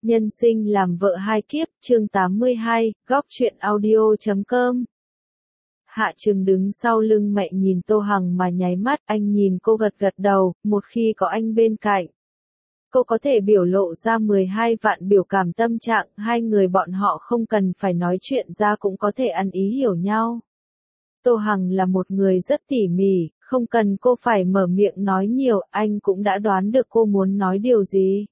Nhân sinh làm vợ hai kiếp, chương 82, góc truyện audio.com. Hạ Trừng đứng sau lưng mẹ nhìn Tô Hằng mà nháy mắt, anh nhìn cô gật gật đầu, một khi có anh bên cạnh. Cô có thể biểu lộ ra 12 vạn biểu cảm tâm trạng, hai người bọn họ không cần phải nói chuyện ra cũng có thể ăn ý hiểu nhau. Tô Hằng là một người rất tỉ mỉ, không cần cô phải mở miệng nói nhiều, anh cũng đã đoán được cô muốn nói điều gì.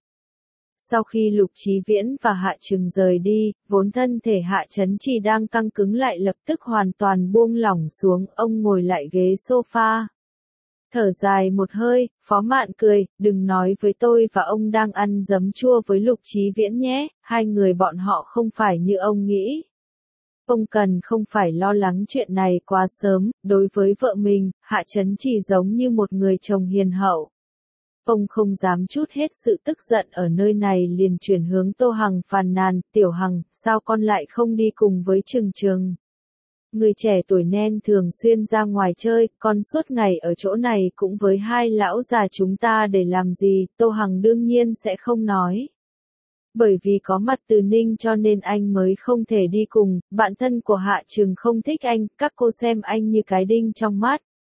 Sau khi Lục Chí Viễn và Hạ Trừng rời đi, vốn thân thể Hạ Chấn Trì đang căng cứng lại lập tức hoàn toàn buông lỏng xuống, ông ngồi lại ghế sofa. Thở dài một hơi, Phó Mạn cười, đừng nói với tôi và ông đang ăn giấm chua với Lục Chí Viễn nhé, hai người bọn họ không phải như ông nghĩ. Ông cần không phải lo lắng chuyện này quá sớm, đối với vợ mình, Hạ Chấn Trì giống như một người chồng hiền hậu. Ông không dám chút hết sự tức giận ở nơi này liền chuyển hướng Tô Hằng phàn nàn, Tiểu Hằng, sao con lại không đi cùng với Trừng Trừng? Người trẻ tuổi nên thường xuyên ra ngoài chơi, con suốt ngày ở chỗ này cũng với hai lão già chúng ta để làm gì, Tô Hằng đương nhiên sẽ không nói. Bởi vì có mặt Từ Ninh cho nên anh mới không thể đi cùng, bạn thân của Hạ Trừng không thích anh, các cô xem anh như cái đinh trong mắt.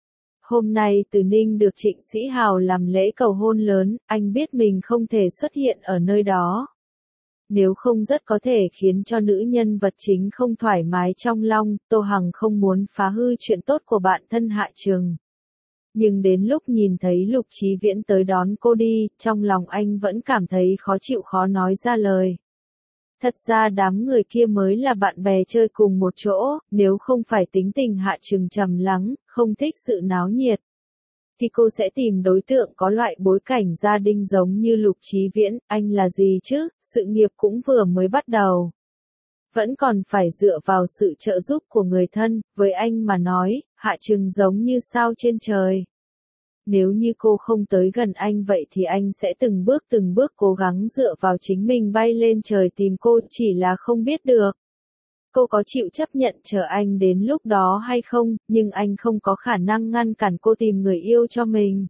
Hôm nay Từ Ninh được Trịnh Sĩ Hào làm lễ cầu hôn lớn, anh biết mình không thể xuất hiện ở nơi đó. Nếu không rất có thể khiến cho nữ nhân vật chính không thoải mái trong lòng, Tô Hằng không muốn phá hư chuyện tốt của bạn thân Hạ Trừng. Nhưng đến lúc nhìn thấy Lục Chí Viễn tới đón cô đi, trong lòng anh vẫn cảm thấy khó chịu khó nói ra lời. Thật ra đám người kia mới là bạn bè chơi cùng một chỗ, nếu không phải tính tình Hạ Trừng trầm lắng, không thích sự náo nhiệt, thì cô sẽ tìm đối tượng có loại bối cảnh gia đình giống như Lục Chí Viễn, anh là gì chứ, sự nghiệp cũng vừa mới bắt đầu. Vẫn còn phải dựa vào sự trợ giúp của người thân, với anh mà nói, Hạ Trừng giống như sao trên trời. Nếu như cô không tới gần anh vậy thì anh sẽ từng bước cố gắng dựa vào chính mình bay lên trời tìm cô, chỉ là không biết được. Cô có chịu chấp nhận chờ anh đến lúc đó hay không, nhưng anh không có khả năng ngăn cản cô tìm người yêu cho mình.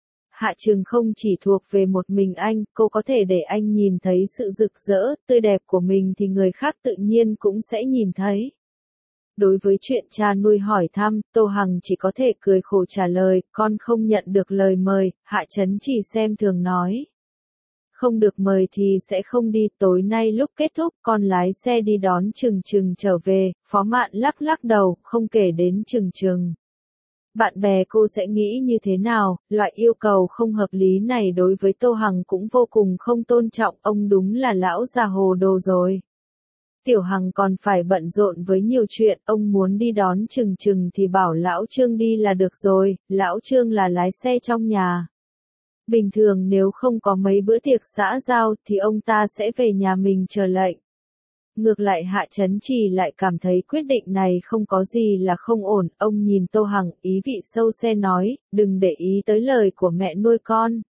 Hạ Trừng không chỉ thuộc về một mình anh, cô có thể để anh nhìn thấy sự rực rỡ, tươi đẹp của mình thì người khác tự nhiên cũng sẽ nhìn thấy. Đối với chuyện cha nuôi hỏi thăm, Tô Hằng chỉ có thể cười khổ trả lời, con không nhận được lời mời, Hạ Chấn chỉ xem thường nói. Không được mời thì sẽ không đi, tối nay lúc kết thúc con lái xe đi đón Trừng Trừng trở về, Phó Mạn lắc lắc đầu, không kể đến Trừng Trừng. Bạn bè cô sẽ nghĩ như thế nào, loại yêu cầu không hợp lý này đối với Tô Hằng cũng vô cùng không tôn trọng, ông đúng là lão già hồ đồ rồi. Tiểu Hằng còn phải bận rộn với nhiều chuyện, ông muốn đi đón Trừng Trừng thì bảo lão Trương đi là được rồi, lão Trương là lái xe trong nhà. Bình thường nếu không có mấy bữa tiệc xã giao thì ông ta sẽ về nhà mình chờ lệnh. Ngược lại Hạ Chấn Trì lại cảm thấy quyết định này không có gì là không ổn, ông nhìn Tô Hằng ý vị sâu xe nói, đừng để ý tới lời của mẹ nuôi con.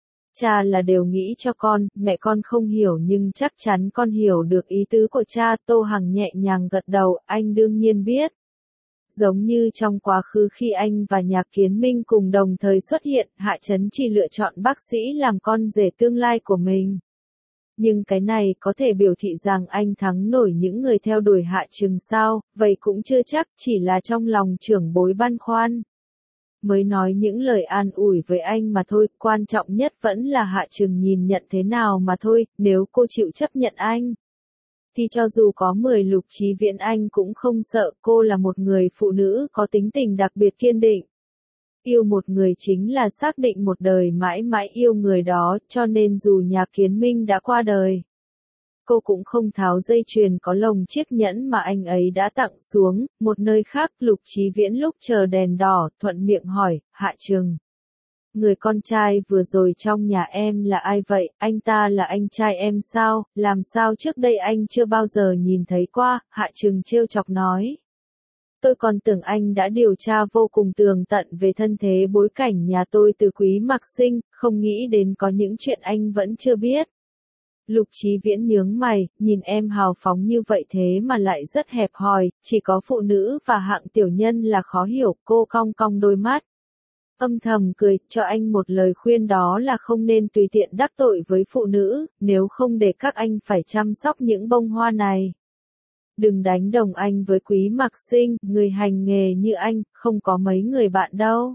Cha là đều nghĩ cho con, mẹ con không hiểu nhưng chắc chắn con hiểu được ý tứ của cha, Tô Hằng nhẹ nhàng gật đầu, anh đương nhiên biết. Giống như trong quá khứ khi anh và Nhạc Kiến Minh cùng đồng thời xuất hiện, Hạ Chấn chỉ lựa chọn bác sĩ làm con rể tương lai của mình. Nhưng cái này có thể biểu thị rằng anh thắng nổi những người theo đuổi Hạ Trừng sao, vậy cũng chưa chắc, chỉ là trong lòng trưởng bối băn khoăn. Mới nói những lời an ủi với anh mà thôi, quan trọng nhất vẫn là Hạ Trừng nhìn nhận thế nào mà thôi, nếu cô chịu chấp nhận anh. Thì cho dù có 10 Lục Chí Viễn anh cũng không sợ, cô là một người phụ nữ có tính tình đặc biệt kiên định. Yêu một người chính là xác định một đời mãi mãi yêu người đó, cho nên dù Nhạc Kiến Minh đã qua đời, cô cũng không tháo dây chuyền có lồng chiếc nhẫn mà anh ấy đã tặng xuống. Một nơi khác Lục Chí Viễn lúc chờ đèn đỏ, thuận miệng hỏi, Hạ Trừng. Người con trai vừa rồi trong nhà em là ai vậy, anh ta là anh trai em sao, làm sao trước đây anh chưa bao giờ nhìn thấy qua, Hạ Trừng trêu chọc nói. Tôi còn tưởng anh đã điều tra vô cùng tường tận về thân thế bối cảnh nhà tôi từ Quý Mặc Sinh, không nghĩ đến có những chuyện anh vẫn chưa biết. Lục Chí Viễn nhướng mày, nhìn em hào phóng như vậy thế mà lại rất hẹp hòi, chỉ có phụ nữ và hạng tiểu nhân là khó hiểu, cô cong cong đôi mắt. âm thầm cười, cho anh một lời khuyên đó là không nên tùy tiện đắc tội với phụ nữ, nếu không để các anh phải chăm sóc những bông hoa này. Đừng đánh đồng anh với Quý Mạc Sinh, người hành nghề như anh, không có mấy người bạn đâu.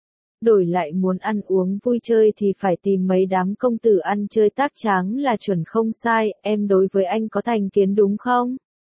Đổi lại muốn ăn uống vui chơi thì phải tìm mấy đám công tử ăn chơi tác tráng là chuẩn không sai, em đối với anh có thành kiến đúng không?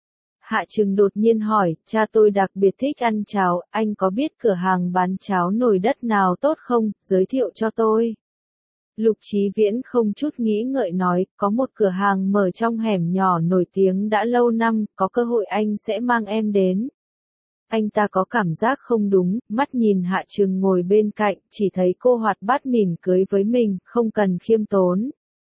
Hạ Trừng đột nhiên hỏi, cha tôi đặc biệt thích ăn cháo, anh có biết cửa hàng bán cháo nồi đất nào tốt không, giới thiệu cho tôi. Lục Chí Viễn không chút nghĩ ngợi nói, có một cửa hàng mở trong hẻm nhỏ nổi tiếng đã lâu năm, có cơ hội anh sẽ mang em đến. Anh ta có cảm giác không đúng, mắt nhìn Hạ Trừng ngồi bên cạnh, chỉ thấy cô hoạt bát mỉm cười với mình, không cần khiêm tốn.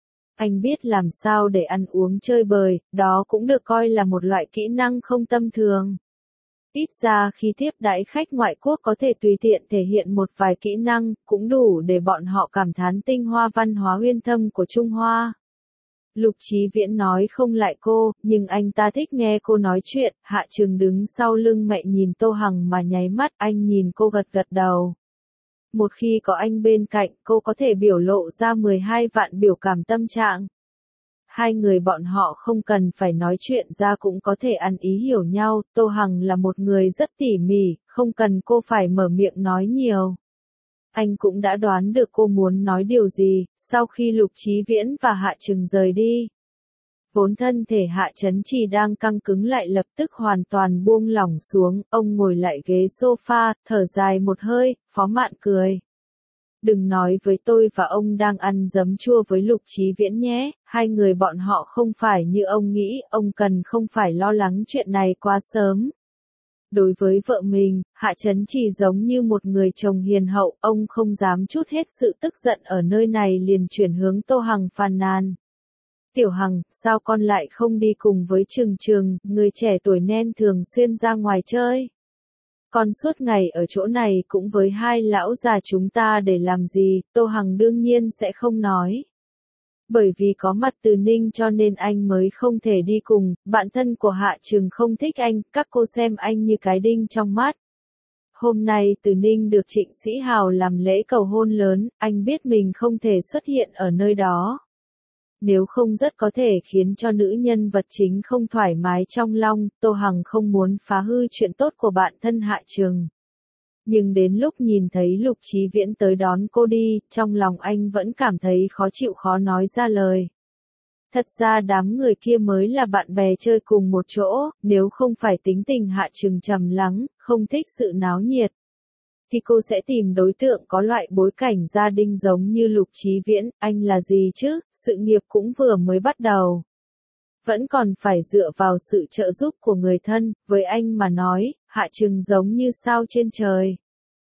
Anh biết làm sao để ăn uống chơi bời, đó cũng được coi là một loại kỹ năng không tầm thường. Ít ra khi tiếp đãi khách ngoại quốc có thể tùy tiện thể hiện một vài kỹ năng, cũng đủ để bọn họ cảm thán tinh hoa văn hóa uyên thâm của Trung Hoa. Lục Chí Viễn nói không lại cô, nhưng anh ta thích nghe cô nói chuyện. Hạ Trừng đứng sau lưng mẹ nhìn Tô Hằng mà nháy mắt, anh nhìn cô gật gật đầu. Một khi có anh bên cạnh, cô có thể biểu lộ ra 12 vạn biểu cảm tâm trạng. Hai người bọn họ không cần phải nói chuyện ra cũng có thể ăn ý hiểu nhau, Tô Hằng là một người rất tỉ mỉ, không cần cô phải mở miệng nói nhiều. Anh cũng đã đoán được cô muốn nói điều gì, sau khi Lục Chí Viễn và Hạ Trừng rời đi. Vốn thân thể Hạ Chấn Trì đang căng cứng lại lập tức hoàn toàn buông lỏng xuống, ông ngồi lại ghế sofa, thở dài một hơi, Phó Mạn cười. Đừng nói với tôi và ông đang ăn giấm chua với Lục Chí Viễn nhé, hai người bọn họ không phải như ông nghĩ, ông cần không phải lo lắng chuyện này quá sớm. Đối với vợ mình, Hạ Chấn Trì giống như một người chồng hiền hậu, ông không dám trút hết sự tức giận ở nơi này liền chuyển hướng Tô Hằng phàn nàn. Tiểu Hằng, sao con lại không đi cùng với Trừng Trừng, người trẻ tuổi nên thường xuyên ra ngoài chơi? Con suốt ngày ở chỗ này cũng với hai lão già chúng ta để làm gì, Tô Hằng đương nhiên sẽ không nói. Bởi vì có mặt Từ Ninh cho nên anh mới không thể đi cùng, bạn thân của Hạ Trừng không thích anh, các cô xem anh như cái đinh trong mắt. Hôm nay Từ Ninh được Trịnh Sĩ Hào làm lễ cầu hôn lớn, anh biết mình không thể xuất hiện ở nơi đó. Nếu không rất có thể khiến cho nữ nhân vật chính không thoải mái trong lòng, Tô Hằng không muốn phá hư chuyện tốt của bạn thân Hạ Trừng. Nhưng đến lúc nhìn thấy Lục Chí Viễn tới đón cô đi, trong lòng anh vẫn cảm thấy khó chịu khó nói ra lời. Thật ra đám người kia mới là bạn bè chơi cùng một chỗ, nếu không phải tính tình Hạ Trừng trầm lắng, không thích sự náo nhiệt, thì cô sẽ tìm đối tượng có loại bối cảnh gia đình giống như Lục Chí Viễn, anh là gì chứ, sự nghiệp cũng vừa mới bắt đầu. Vẫn còn phải dựa vào sự trợ giúp của người thân, với anh mà nói, Hạ Trừng giống như sao trên trời.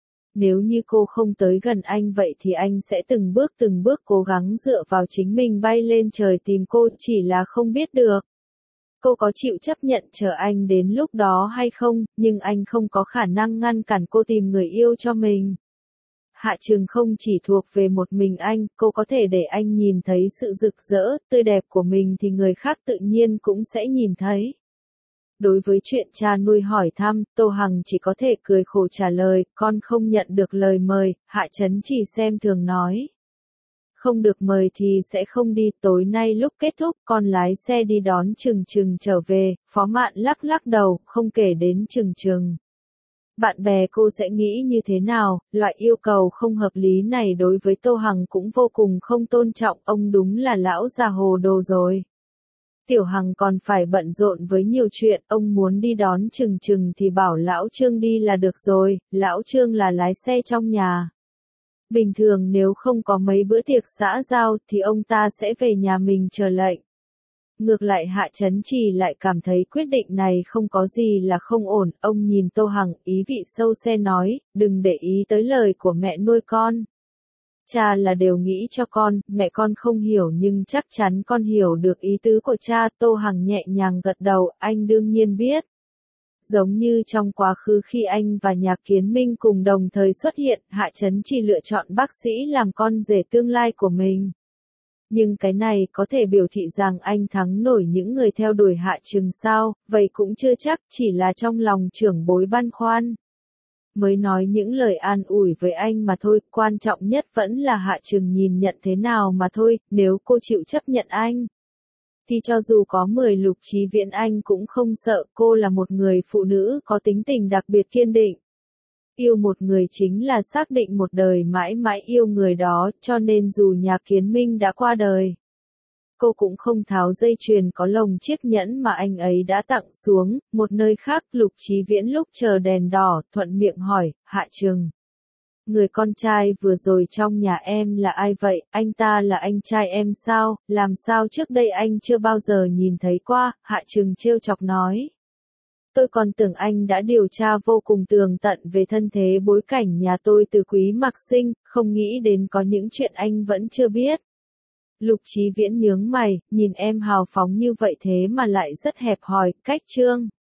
Nếu như cô không tới gần anh vậy thì anh sẽ từng bước cố gắng dựa vào chính mình bay lên trời tìm cô, chỉ là không biết được. Cô có chịu chấp nhận chờ anh đến lúc đó hay không, nhưng anh không có khả năng ngăn cản cô tìm người yêu cho mình. Hạ Trừng không chỉ thuộc về một mình anh, cô có thể để anh nhìn thấy sự rực rỡ, tươi đẹp của mình thì người khác tự nhiên cũng sẽ nhìn thấy. Đối với chuyện cha nuôi hỏi thăm, Tô Hằng chỉ có thể cười khổ trả lời, con không nhận được lời mời, Hạ Chấn chỉ xem thường nói. Không được mời thì sẽ không đi, tối nay lúc kết thúc con lái xe đi đón Trừng Trừng trở về, Phó Mạn lắc lắc đầu, không kể đến Trừng Trừng. Bạn bè cô sẽ nghĩ như thế nào, loại yêu cầu không hợp lý này đối với Tô Hằng cũng vô cùng không tôn trọng, ông đúng là lão già hồ đồ rồi. Tiểu Hằng còn phải bận rộn với nhiều chuyện, ông muốn đi đón Trừng Trừng thì bảo lão Trương đi là được rồi, lão Trương là lái xe trong nhà. Bình thường nếu không có mấy bữa tiệc xã giao thì ông ta sẽ về nhà mình chờ lệnh. Ngược lại Hạ Chấn Trì lại cảm thấy quyết định này không có gì là không ổn, ông nhìn Tô Hằng, ý vị sâu xe nói, đừng để ý tới lời của mẹ nuôi con. Cha là đều nghĩ cho con, mẹ con không hiểu nhưng chắc chắn con hiểu được ý tứ của cha, Tô Hằng nhẹ nhàng gật đầu, anh đương nhiên biết. Giống như trong quá khứ khi anh và Nhạc Kiến Minh cùng đồng thời xuất hiện, Hạ Chấn Trì lựa chọn bác sĩ làm con rể tương lai của mình. Nhưng cái này có thể biểu thị rằng anh thắng nổi những người theo đuổi Hạ Trừng sao, vậy cũng chưa chắc, chỉ là trong lòng trưởng bối băn khoăn. mới nói những lời an ủi với anh mà thôi, quan trọng nhất vẫn là Hạ Trừng nhìn nhận thế nào mà thôi, nếu cô chịu chấp nhận anh. Thì cho dù có 10 Lục Chí Viễn anh cũng không sợ, cô là một người phụ nữ có tính tình đặc biệt kiên định. Yêu một người chính là xác định một đời mãi mãi yêu người đó, cho nên dù nhà Kiến Minh đã qua đời, cô cũng không tháo dây chuyền có lồng chiếc nhẫn mà anh ấy đã tặng xuống. Một nơi khác, Lục Chí Viễn lúc chờ đèn đỏ, thuận miệng hỏi, Hạ Trừng, người con trai vừa rồi trong nhà em là ai vậy, anh ta là anh trai em sao, làm sao trước đây anh chưa bao giờ nhìn thấy qua, Hạ Trừng trêu chọc nói. Tôi còn tưởng anh đã điều tra vô cùng tường tận về thân thế bối cảnh nhà tôi từ Quý Mặc Sinh, không nghĩ đến có những chuyện anh vẫn chưa biết. Lục Chí Viễn nhướng mày, nhìn em hào phóng như vậy thế mà lại rất hẹp hòi, cách trương.